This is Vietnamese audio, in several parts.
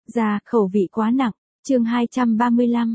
Ra, khẩu vị quá nặng. Chương 235,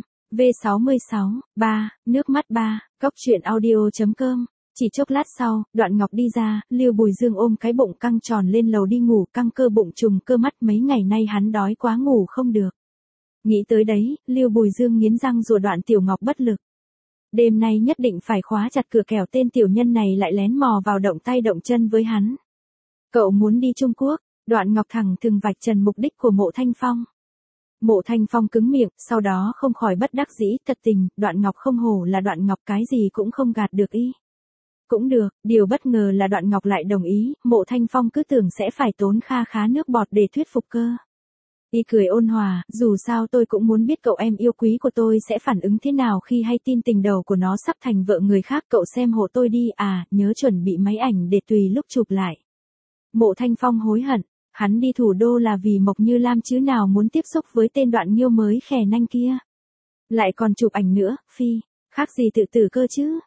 V66, 3, nước mắt 3, Cóc truyện audio.com. Chỉ chốc lát sau, Đoạn Ngọc đi ra, Lưu Bùi Dương ôm cái bụng căng tròn lên lầu đi ngủ, căng cơ bụng trùng cơ mắt, mấy ngày nay hắn đói quá ngủ không được. Nghĩ tới đấy, Lưu Bùi Dương nghiến răng rủa Đoạn Tiểu Ngọc bất lực. Đêm nay nhất định phải khóa chặt cửa, kẻo tên tiểu nhân này lại lén mò vào động tay động chân với hắn. Cậu muốn đi Trung Quốc? Đoạn Ngọc thẳng thừng vạch trần mục đích của Mộ Thanh Phong. Mộ Thanh Phong cứng miệng, sau đó không khỏi bất đắc dĩ, thật tình, Đoạn Ngọc không hổ là Đoạn Ngọc, cái gì cũng không gạt được y. Cũng được, điều bất ngờ là Đoạn Ngọc lại đồng ý, Mộ Thanh Phong cứ tưởng sẽ phải tốn kha khá nước bọt để thuyết phục cơ. Y cười ôn hòa, dù sao tôi cũng muốn biết cậu em yêu quý của tôi sẽ phản ứng thế nào khi hay tin tình đầu của nó sắp thành vợ người khác, cậu xem hộ tôi đi, nhớ chuẩn bị máy ảnh để tùy lúc chụp lại. Mộ Thanh Phong hối hận, hắn đi thủ đô là vì Mộc Như Lam chứ nào muốn tiếp xúc với tên Đoạn Nghiêu mới khè nanh kia. Lại còn chụp ảnh nữa, phi, khác gì tự tử cơ chứ.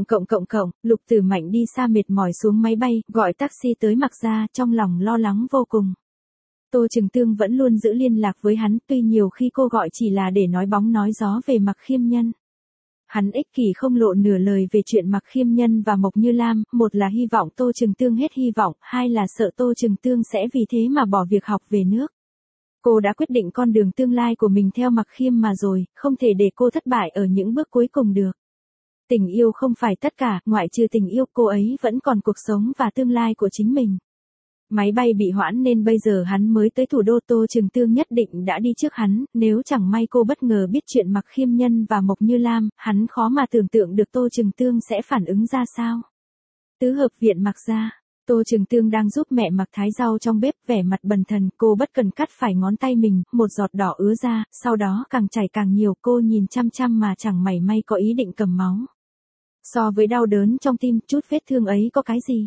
Lục Tử Mạnh đi xa mệt mỏi xuống máy bay, gọi taxi tới Mạc Gia, trong lòng lo lắng vô cùng. Tô Trừng Tương vẫn luôn giữ liên lạc với hắn, tuy nhiều khi cô gọi chỉ là để nói bóng nói gió về Mạc Khiêm Nhân. Hắn ích kỷ không lộ nửa lời về chuyện Mạc Khiêm Nhân và Mộc Như Lam, một là hy vọng Tô Trừng Tương hết hy vọng, hai là sợ Tô Trừng Tương sẽ vì thế mà bỏ việc học về nước. Cô đã quyết định con đường tương lai của mình theo Mạc Khiêm mà rồi, không thể để cô thất bại ở những bước cuối cùng được. Tình yêu không phải tất cả, ngoại trừ tình yêu, cô ấy vẫn còn cuộc sống và tương lai của chính mình. Máy bay bị hoãn nên bây giờ hắn mới tới thủ đô, Tô Trừng Tương nhất định đã đi trước hắn, nếu chẳng may cô bất ngờ biết chuyện Mạc Khiêm Nhân và Mộc Như Lam, hắn khó mà tưởng tượng được Tô Trừng Tương sẽ phản ứng ra sao. Tứ hợp viện Mạc Gia, Tô Trừng Tương đang giúp mẹ Mạc thái rau trong bếp, vẻ mặt bần thần, cô bất cần cắt phải ngón tay mình, một giọt đỏ ứa ra, sau đó càng chảy càng nhiều, cô nhìn chăm chăm mà chẳng mảy may có ý định cầm máu. So với đau đớn trong tim, chút vết thương ấy có cái gì?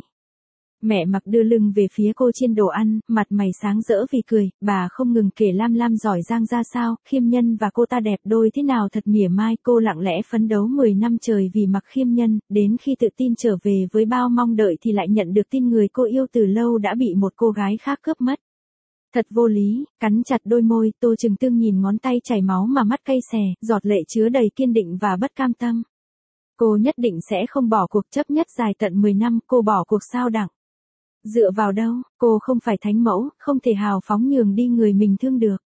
Mẹ Mạc đưa lưng về phía cô chiên đồ ăn, mặt mày sáng rỡ vì cười, bà không ngừng kể Lam giỏi giang ra sao, Khiêm Nhân và cô ta đẹp đôi thế nào thật mỉa mai, cô lặng lẽ phấn đấu 10 năm trời vì Mạc Khiêm Nhân, đến khi tự tin trở về với bao mong đợi thì lại nhận được tin người cô yêu từ lâu đã bị một cô gái khác cướp mất. Thật vô lý, cắn chặt đôi môi, Tô Trừng Tương nhìn ngón tay chảy máu mà mắt cay xè, giọt lệ chứa đầy kiên định và bất cam tâm. Cô nhất định sẽ không bỏ cuộc, chấp nhất dài tận 10 năm, cô bỏ cuộc sao đặng? Dựa vào đâu, cô không phải thánh mẫu, không thể hào phóng nhường đi người mình thương được.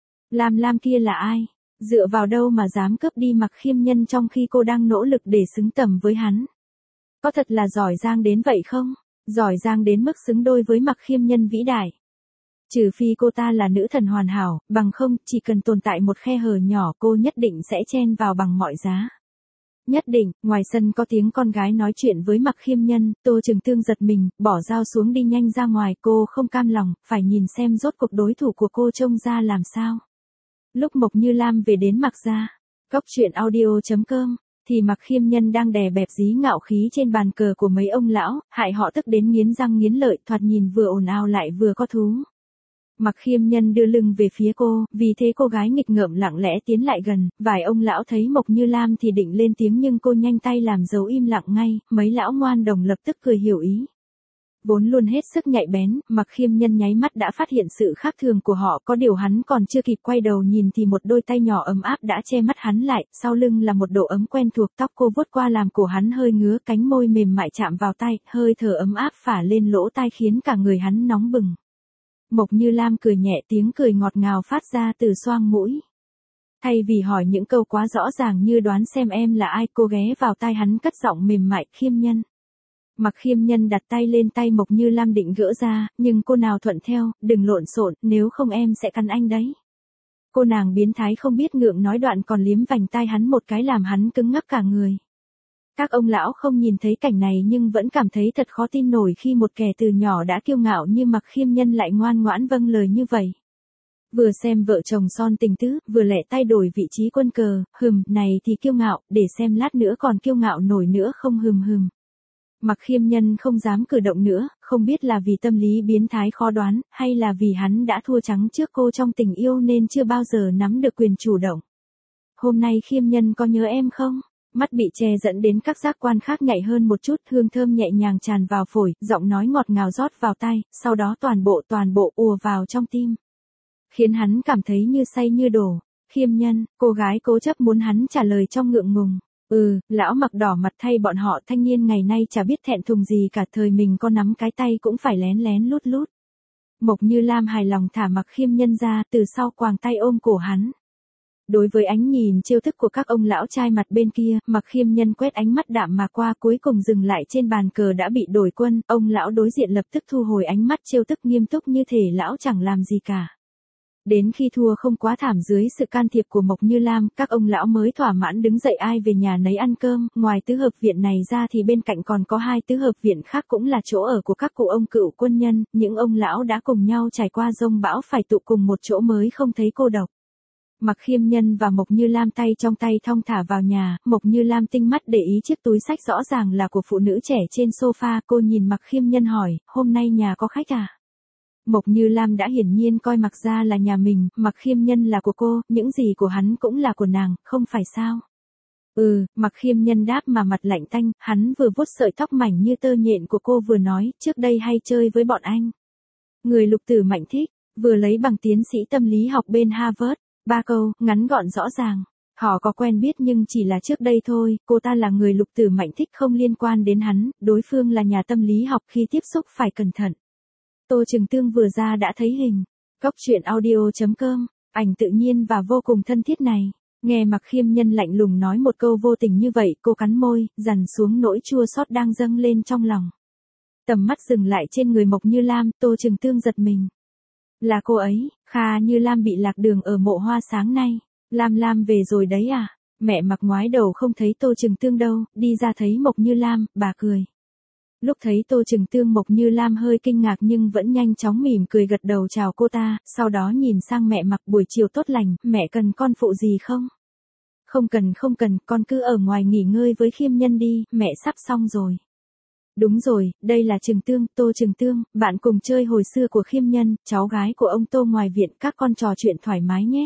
Lam kia là ai? Dựa vào đâu mà dám cướp đi Mạc Khiêm Nhân trong khi cô đang nỗ lực để xứng tầm với hắn? Có thật là giỏi giang đến vậy không? Giỏi giang đến mức xứng đôi với Mạc Khiêm Nhân vĩ đại. Trừ phi cô ta là nữ thần hoàn hảo, bằng không, chỉ cần tồn tại một khe hở nhỏ cô nhất định sẽ chen vào bằng mọi giá. Nhất định, ngoài sân có tiếng con gái nói chuyện với Mạc Khiêm Nhân, Tô Trừng Tương giật mình, bỏ dao xuống đi nhanh ra ngoài, cô không cam lòng, phải nhìn xem rốt cuộc đối thủ của cô trông ra làm sao. Lúc Mộc Như Lam về đến Mạc Gia, Cóc truyện audio.com, thì Mạc Khiêm Nhân đang đè bẹp dí ngạo khí trên bàn cờ của mấy ông lão, hại họ tức đến nghiến răng nghiến lợi, thoạt nhìn vừa ồn ào lại vừa có thú. Mạc Khiêm Nhân đưa lưng về phía cô, vì thế cô gái nghịch ngợm lặng lẽ tiến lại gần, vài ông lão thấy Mộc Như Lam thì định lên tiếng nhưng cô nhanh tay làm dấu im lặng ngay, mấy lão ngoan đồng lập tức cười hiểu ý. Vốn luôn hết sức nhạy bén, Mạc Khiêm Nhân nháy mắt đã phát hiện sự khác thường của họ, có điều hắn còn chưa kịp quay đầu nhìn thì một đôi tay nhỏ ấm áp đã che mắt hắn lại, sau lưng là một độ ấm quen thuộc, tóc cô vuốt qua làm cổ hắn hơi ngứa, cánh môi mềm mại chạm vào tay, hơi thở ấm áp phả lên lỗ tai khiến cả người hắn nóng bừng. Mộc Như Lam cười nhẹ, tiếng cười ngọt ngào phát ra từ xoang mũi. Thay vì hỏi những câu quá rõ ràng như đoán xem em là ai, cô ghé vào tai hắn cất giọng mềm mại, Khiêm Nhân. Mạc Khiêm Nhân đặt tay lên tay Mộc Như Lam định gỡ ra, nhưng cô nào thuận theo, đừng lộn xộn, nếu không em sẽ cắn anh đấy. Cô nàng biến thái không biết ngượng nói đoạn còn liếm vành tai hắn một cái làm hắn cứng ngắc cả người. Các ông lão không nhìn thấy cảnh này nhưng vẫn cảm thấy thật khó tin nổi khi một kẻ từ nhỏ đã kiêu ngạo như Mạc Khiêm Nhân lại ngoan ngoãn vâng lời như vậy. Vừa xem vợ chồng son tình tứ, vừa lẹ tay đổi vị trí quân cờ, này thì kiêu ngạo, để xem lát nữa còn kiêu ngạo nổi nữa không hừm. Mạc Khiêm Nhân không dám cử động nữa, không biết là vì tâm lý biến thái khó đoán, hay là vì hắn đã thua trắng trước cô trong tình yêu nên chưa bao giờ nắm được quyền chủ động. Hôm nay Khiêm Nhân có nhớ em không? Mắt bị che dẫn đến các giác quan khác nhạy hơn một chút, hương thơm nhẹ nhàng tràn vào phổi, giọng nói ngọt ngào rót vào tai, sau đó toàn bộ ùa vào trong tim. khiến hắn cảm thấy như say như đổ. Khiêm Nhân, cô gái cố chấp muốn hắn trả lời trong ngượng ngùng. Lão Mặc đỏ mặt thay bọn họ, thanh niên ngày nay chả biết thẹn thùng gì cả, thời mình có nắm cái tay cũng phải lén lén lút lút. Mộc Như Lam hài lòng thả Mặc Khiêm Nhân ra, từ sau quàng tay ôm cổ hắn. Đối với ánh nhìn trêu tức của các ông lão trai mặt bên kia, Mặc Khiêm Nhân quét ánh mắt đạm mà qua, cuối cùng dừng lại trên bàn cờ đã bị đổi quân, ông lão đối diện lập tức thu hồi ánh mắt trêu tức, nghiêm túc như thể lão chẳng làm gì cả. Đến khi thua không quá thảm dưới sự can thiệp của Mộc Như Lam, các ông lão mới thỏa mãn đứng dậy ai về nhà nấy ăn cơm. Ngoài tứ hợp viện này ra thì bên cạnh còn có 2 tứ hợp viện khác cũng là chỗ ở của các cụ ông cựu quân nhân, những ông lão đã cùng nhau trải qua dông bão phải tụ cùng một chỗ mới không thấy cô độc. Mặc Khiêm Nhân và Mộc Như Lam tay trong tay thong thả vào nhà, Mộc Như Lam tinh mắt để ý chiếc túi xách rõ ràng là của phụ nữ trẻ trên sofa, cô nhìn Mặc Khiêm Nhân hỏi, hôm nay nhà có khách à? Mộc Như Lam đã hiển nhiên coi Mặc gia là nhà mình, Mặc Khiêm Nhân là của cô, những gì của hắn cũng là của nàng, không phải sao? Mặc Khiêm Nhân đáp mà mặt lạnh tanh, hắn vừa vuốt sợi tóc mảnh như tơ nhện của cô vừa nói, trước đây hay chơi với bọn anh. Người Lục Tử Mạnh thích, vừa lấy bằng tiến sĩ tâm lý học bên Harvard, 3 câu, ngắn gọn rõ ràng. Họ có quen biết nhưng chỉ là trước đây thôi, cô ta là người Lục Tử Mạnh thích không liên quan đến hắn, đối phương là nhà tâm lý học, khi tiếp xúc phải cẩn thận. Tô Trừng Tương vừa ra đã thấy hình. Góc truyện audio.com, ảnh tự nhiên và vô cùng thân thiết này. Nghe Mặc Khiêm Nhân lạnh lùng nói một câu vô tình như vậy, cô cắn môi, dằn xuống nỗi chua xót đang dâng lên trong lòng. Tầm mắt dừng lại trên người Mộc Như Lam, Tô Trừng Tương giật mình. Là cô ấy, Kha Như Lam bị lạc đường ở mộ hoa sáng nay. Lam về rồi đấy à? Mẹ Mặc ngoái đầu không thấy Tô Trừng Tương đâu, đi ra thấy Mộc Như Lam, bà cười. Lúc thấy Tô Trừng Tương, Mộc Như Lam hơi kinh ngạc nhưng vẫn nhanh chóng mỉm cười gật đầu chào cô ta, sau đó nhìn sang mẹ Mặc, buổi chiều tốt lành, mẹ cần con phụ gì không? Không cần, con cứ ở ngoài nghỉ ngơi với Khiêm Nhân đi, mẹ sắp xong rồi. Đúng rồi, đây là Trừng Tương, Tô Trừng Tương, bạn cùng chơi hồi xưa của Khiêm Nhân, cháu gái của ông Tô ngoài viện, các con trò chuyện thoải mái nhé.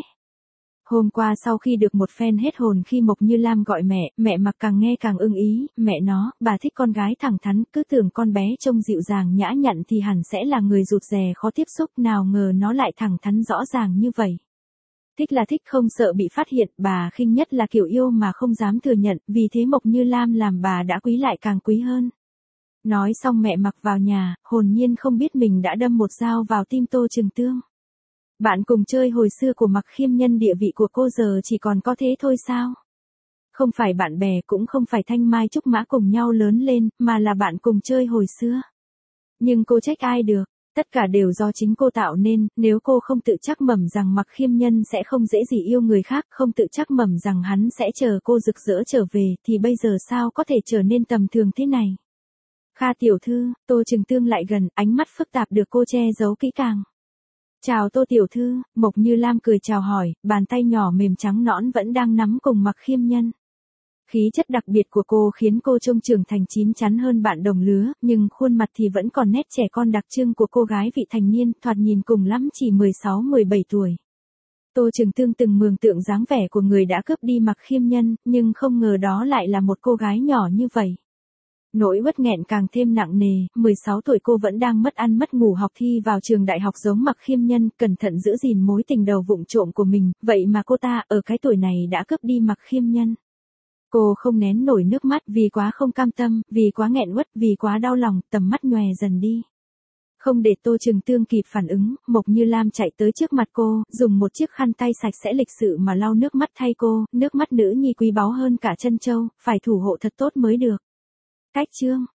Hôm qua sau khi được một phen hết hồn khi Mộc Như Lam gọi mẹ Mặc càng nghe càng ưng ý, mẹ nó, bà thích con gái thẳng thắn, cứ tưởng con bé trông dịu dàng nhã nhặn thì hẳn sẽ là người rụt rè khó tiếp xúc, nào ngờ nó lại thẳng thắn rõ ràng như vậy. Thích là thích không sợ bị phát hiện, bà khinh nhất là kiểu yêu mà không dám thừa nhận, vì thế Mộc Như Lam làm bà đã quý lại càng quý hơn. Nói xong mẹ Mặc vào nhà, hồn nhiên không biết mình đã đâm một dao vào tim Tô Trừng Tương. Bạn cùng chơi hồi xưa của Mặc Khiêm Nhân, địa vị của cô giờ chỉ còn có thế thôi sao? Không phải bạn bè, cũng không phải thanh mai trúc mã cùng nhau lớn lên, mà là bạn cùng chơi hồi xưa. Nhưng cô trách ai được, tất cả đều do chính cô tạo nên, nếu cô không tự chắc mẩm rằng Mặc Khiêm Nhân sẽ không dễ gì yêu người khác, không tự chắc mẩm rằng hắn sẽ chờ cô rực rỡ trở về, thì bây giờ sao có thể trở nên tầm thường thế này? Kha tiểu thư, Tô Trừng Tương lại gần, ánh mắt phức tạp được cô che giấu kỹ càng. Chào Tô tiểu thư, Mộc Như Lam cười chào hỏi, bàn tay nhỏ mềm trắng nõn vẫn đang nắm cùng Mặc Khiêm Nhân. Khí chất đặc biệt của cô khiến cô trông trưởng thành chín chắn hơn bạn đồng lứa, nhưng khuôn mặt thì vẫn còn nét trẻ con đặc trưng của cô gái vị thành niên, thoạt nhìn cùng lắm chỉ 16-17 tuổi. Tô Trừng Tương từng mường tượng dáng vẻ của người đã cướp đi Mặc Khiêm Nhân, nhưng không ngờ đó lại là một cô gái nhỏ như vậy. Nỗi uất nghẹn càng thêm nặng nề, 16 tuổi cô vẫn đang mất ăn mất ngủ học thi vào trường đại học giống Mặc Khiêm Nhân, cẩn thận giữ gìn mối tình đầu vụng trộm của mình, vậy mà cô ta ở cái tuổi này đã cướp đi Mặc Khiêm Nhân. Cô không nén nổi nước mắt vì quá không cam tâm, vì quá nghẹn uất, vì quá đau lòng, tầm mắt nhòe dần đi. Không để Tô Trừng Tương kịp phản ứng, Mộc Như Lam chạy tới trước mặt cô, dùng một chiếc khăn tay sạch sẽ lịch sự mà lau nước mắt thay cô, nước mắt nữ nhi quý báu hơn cả trân châu, phải thủ hộ thật tốt mới được. Cách chương